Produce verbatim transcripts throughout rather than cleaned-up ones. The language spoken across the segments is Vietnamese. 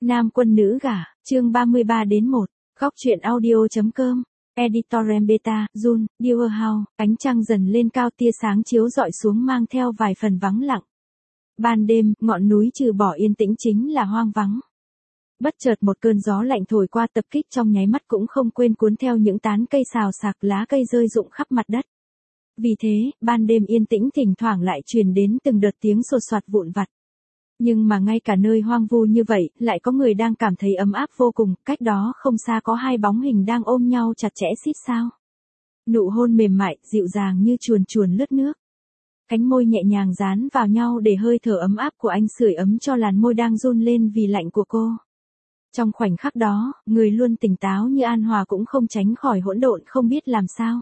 Nam quân nữ gả, chương ba mươi ba đến một, góc truyện audio.com, Editorem Beta, Jun, Dear House, ánh trăng dần lên cao tia sáng chiếu rọi xuống mang theo vài phần vắng lặng. Ban đêm, ngọn núi trừ bỏ yên tĩnh chính là hoang vắng. Bất chợt một cơn gió lạnh thổi qua tập kích trong nháy mắt cũng không quên cuốn theo những tán cây xào xạc lá cây rơi rụng khắp mặt đất. Vì thế, ban đêm yên tĩnh thỉnh thoảng lại truyền đến từng đợt tiếng sột soạt vụn vặt. Nhưng mà ngay cả nơi hoang vu như vậy, lại có người đang cảm thấy ấm áp vô cùng, cách đó không xa có hai bóng hình đang ôm nhau chặt chẽ xít sao. Nụ hôn mềm mại, dịu dàng như chuồn chuồn lướt nước. Cánh môi nhẹ nhàng dán vào nhau để hơi thở ấm áp của anh sưởi ấm cho làn môi đang run lên vì lạnh của cô. Trong khoảnh khắc đó, người luôn tỉnh táo như An Hòa cũng không tránh khỏi hỗn độn không biết làm sao.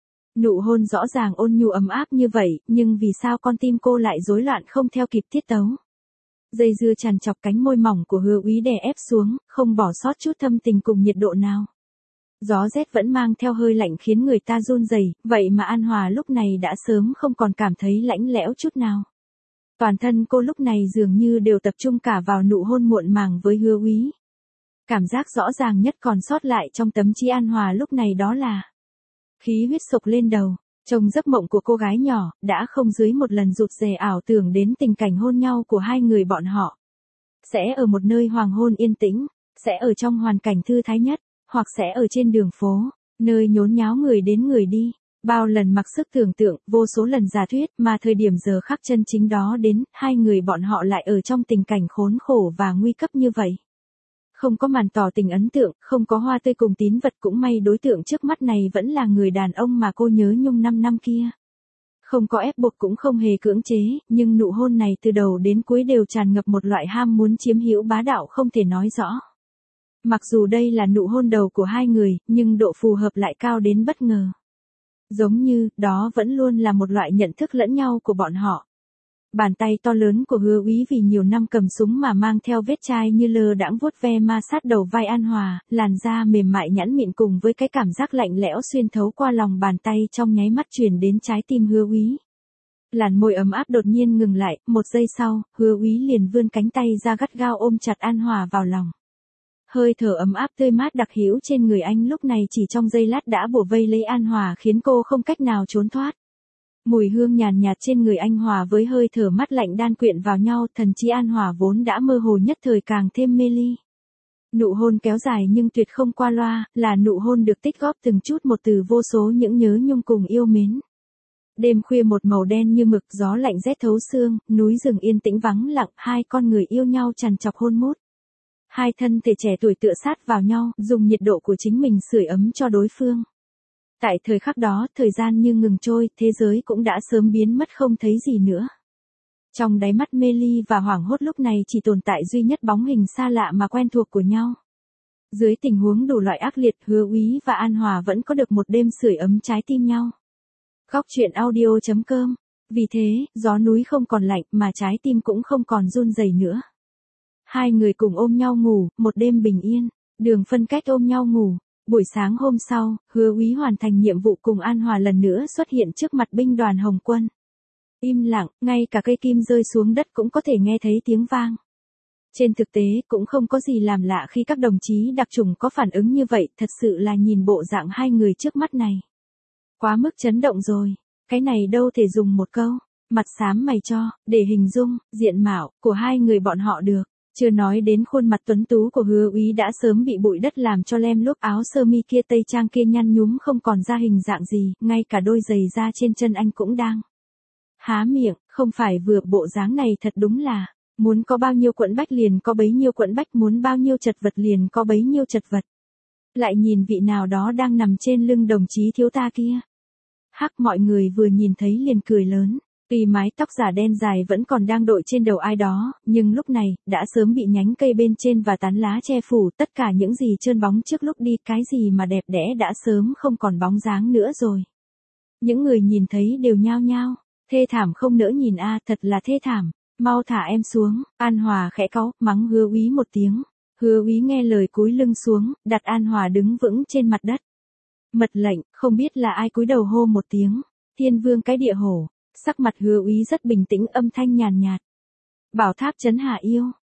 Nụ hôn rõ ràng ôn nhu ấm áp như vậy, nhưng vì sao con tim cô lại rối loạn không theo kịp tiết tấu. Dây dưa tràn chọc cánh môi mỏng của Hứa Úy đè ép xuống, không bỏ sót chút thâm tình cùng nhiệt độ nào. Gió rét vẫn mang theo hơi lạnh khiến người ta run rẩy, vậy mà An Hòa lúc này đã sớm không còn cảm thấy lạnh lẽo chút nào. Toàn thân cô lúc này dường như đều tập trung cả vào nụ hôn muộn màng với Hứa Úy. Cảm giác rõ ràng nhất còn sót lại trong tấm trí An Hòa lúc này đó là khí huyết sộc lên đầu. Trong giấc mộng của cô gái nhỏ, đã không dưới một lần rụt rè ảo tưởng đến tình cảnh hôn nhau của hai người bọn họ. Sẽ ở một nơi hoàng hôn yên tĩnh, sẽ ở trong hoàn cảnh thư thái nhất, hoặc sẽ ở trên đường phố, nơi nhốn nháo người đến người đi. Bao lần mặc sức tưởng tượng, vô số lần giả thuyết, mà thời điểm giờ khắc chân chính đó đến, hai người bọn họ lại ở trong tình cảnh khốn khổ và nguy cấp như vậy. Không có màn tỏ tình ấn tượng, không có hoa tươi cùng tín vật, cũng may đối tượng trước mắt này vẫn là người đàn ông mà cô nhớ nhung năm năm kia. Không có ép buộc cũng không hề cưỡng chế, nhưng nụ hôn này từ đầu đến cuối đều tràn ngập một loại ham muốn chiếm hữu bá đạo không thể nói rõ. Mặc dù đây là nụ hôn đầu của hai người, nhưng độ phù hợp lại cao đến bất ngờ. Giống như, đó vẫn luôn là một loại nhận thức lẫn nhau của bọn họ. Bàn tay to lớn của Hứa Úy vì nhiều năm cầm súng mà mang theo vết chai như lơ đãng vuốt ve ma sát đầu vai An Hòa, làn da mềm mại nhẵn mịn cùng với cái cảm giác lạnh lẽo xuyên thấu qua lòng bàn tay trong nháy mắt truyền đến trái tim Hứa Úy. Làn môi ấm áp đột nhiên ngừng lại, một giây sau, Hứa Úy liền vươn cánh tay ra gắt gao ôm chặt An Hòa vào lòng. Hơi thở ấm áp tươi mát đặc hữu trên người anh lúc này chỉ trong giây lát đã bủa vây lấy An Hòa khiến cô không cách nào trốn thoát. Mùi hương nhàn nhạt trên người anh hòa với hơi thở mát lạnh đan quyện vào nhau, thần trí An Hòa vốn đã mơ hồ nhất thời càng thêm mê ly. Nụ hôn kéo dài nhưng tuyệt không qua loa, là nụ hôn được tích góp từng chút một từ vô số những nhớ nhung cùng yêu mến. Đêm khuya một màu đen như mực, gió lạnh rét thấu xương, núi rừng yên tĩnh vắng lặng, hai con người yêu nhau trằn trọc hôn mút. Hai thân thể trẻ tuổi tựa sát vào nhau, dùng nhiệt độ của chính mình sưởi ấm cho đối phương. Tại thời khắc đó, thời gian như ngừng trôi, thế giới cũng đã sớm biến mất không thấy gì nữa. Trong đáy mắt mê ly và hoảng hốt lúc này chỉ tồn tại duy nhất bóng hình xa lạ mà quen thuộc của nhau. Dưới tình huống đủ loại ác liệt, Hứa Úy và An Hòa vẫn có được một đêm sưởi ấm trái tim nhau. Góc truyện audio.com. Vì thế, gió núi không còn lạnh mà trái tim cũng không còn run rẩy nữa. Hai người cùng ôm nhau ngủ, một đêm bình yên, đường phân cách ôm nhau ngủ. Buổi sáng hôm sau, Hứa Úy hoàn thành nhiệm vụ cùng An Hòa lần nữa xuất hiện trước mặt binh đoàn Hồng Quân. Im lặng, ngay cả cây kim rơi xuống đất cũng có thể nghe thấy tiếng vang. Trên thực tế, cũng không có gì làm lạ khi các đồng chí đặc chủng có phản ứng như vậy, thật sự là nhìn bộ dạng hai người trước mắt này. Quá mức chấn động rồi, cái này đâu thể dùng một câu, mặt xám mày cho, để hình dung, diện mạo, của hai người bọn họ được. Chưa nói đến khuôn mặt tuấn tú của Hứa Úy đã sớm bị bụi đất làm cho lem luốc, áo sơ mi kia tây trang kia nhăn nhúm không còn ra hình dạng gì, ngay cả đôi giày da trên chân anh cũng đang há miệng, không phải vừa, bộ dáng này thật đúng là, muốn có bao nhiêu quẫn bách liền có bấy nhiêu quẫn bách, muốn bao nhiêu chật vật liền có bấy nhiêu chật vật. Lại nhìn vị nào đó đang nằm trên lưng đồng chí thiếu ta kia. Hắc, mọi người vừa nhìn thấy liền cười lớn. Tuy mái tóc giả đen dài vẫn còn đang đội trên đầu ai đó, nhưng lúc này, đã sớm bị nhánh cây bên trên và tán lá che phủ, tất cả những gì trơn bóng trước lúc đi, cái gì mà đẹp đẽ đã sớm không còn bóng dáng nữa rồi. Những người nhìn thấy đều nhao nhao, thê thảm không nỡ nhìn a, thật là thê thảm, mau thả em xuống. An Hòa khẽ cáu, mắng Hứa Úy một tiếng. Hứa Úy nghe lời cúi lưng xuống, đặt An Hòa đứng vững trên mặt đất. Mật lệnh, không biết là ai cúi đầu hô một tiếng, Thiên Vương cái địa hổ. Sắc mặt Hứa Úy rất bình tĩnh, âm thanh nhàn nhạt. Bảo tháp trấn hạ yêu,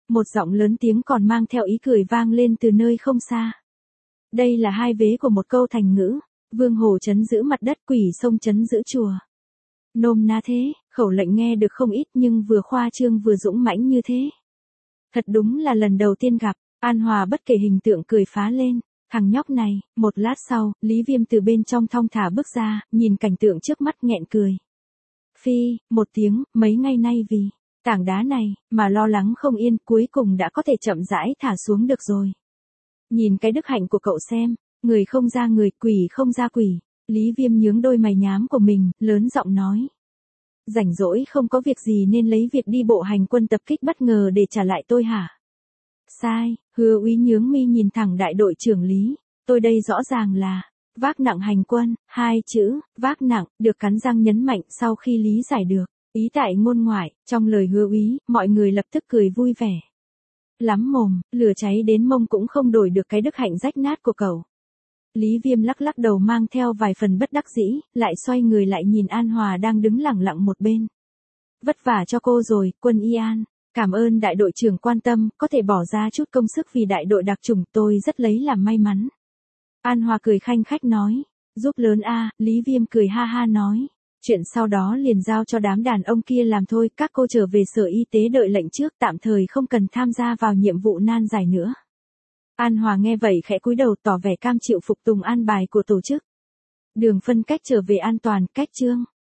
Một giọng lớn tiếng còn mang theo ý cười vang lên từ nơi không xa. Đây là hai vế của một câu thành ngữ, vương hồ trấn giữ mặt đất, quỷ sông trấn giữ chùa. Nôm na thế, khẩu lệnh nghe được không ít nhưng vừa khoa trương vừa dũng mãnh như thế. Thật đúng là lần đầu tiên gặp, An Hòa bất kể hình tượng cười phá lên. Thằng nhóc này, một lát sau, Lý Viêm từ bên trong thong thả bước ra, nhìn cảnh tượng trước mắt nghẹn cười. Phi, một tiếng, mấy ngày nay vì tảng đá này, mà lo lắng không yên, cuối cùng đã có thể chậm rãi thả xuống được rồi. Nhìn cái đức hạnh của cậu xem, người không ra người, quỷ không ra quỷ. Lý Viêm nhướng đôi mày nhám của mình, lớn giọng nói. Rảnh rỗi không có việc gì nên lấy việc đi bộ hành quân tập kích bất ngờ để trả lại tôi hả? Sai, Hứa Úy nhướng mi nhìn thẳng đại đội trưởng Lý, tôi đây rõ ràng là vác nặng hành quân, hai chữ, vác nặng, được cắn răng nhấn mạnh sau khi lý giải được. Ý tại ngôn ngoại, trong lời Hứa Úy, mọi người lập tức cười vui vẻ. Lắm mồm, lửa cháy đến mông cũng không đổi được cái đức hạnh rách nát của cậu. Lý Viêm lắc lắc đầu mang theo vài phần bất đắc dĩ, lại xoay người lại nhìn An Hòa đang đứng lẳng lặng một bên. Vất vả cho cô rồi, Quân Y An. Cảm ơn đại đội trưởng quan tâm, có thể bỏ ra chút công sức vì đại đội đặc chủng, tôi rất lấy làm may mắn. An Hòa cười khanh khách nói, giúp lớn a. Lý Viêm cười ha ha nói, chuyện sau đó liền giao cho đám đàn ông kia làm thôi, các cô trở về sở y tế đợi lệnh trước, tạm thời không cần tham gia vào nhiệm vụ nan giải nữa. An Hòa nghe vậy khẽ cúi đầu tỏ vẻ cam chịu phục tùng an bài của tổ chức. Đường phân cách trở về an toàn, cách chương.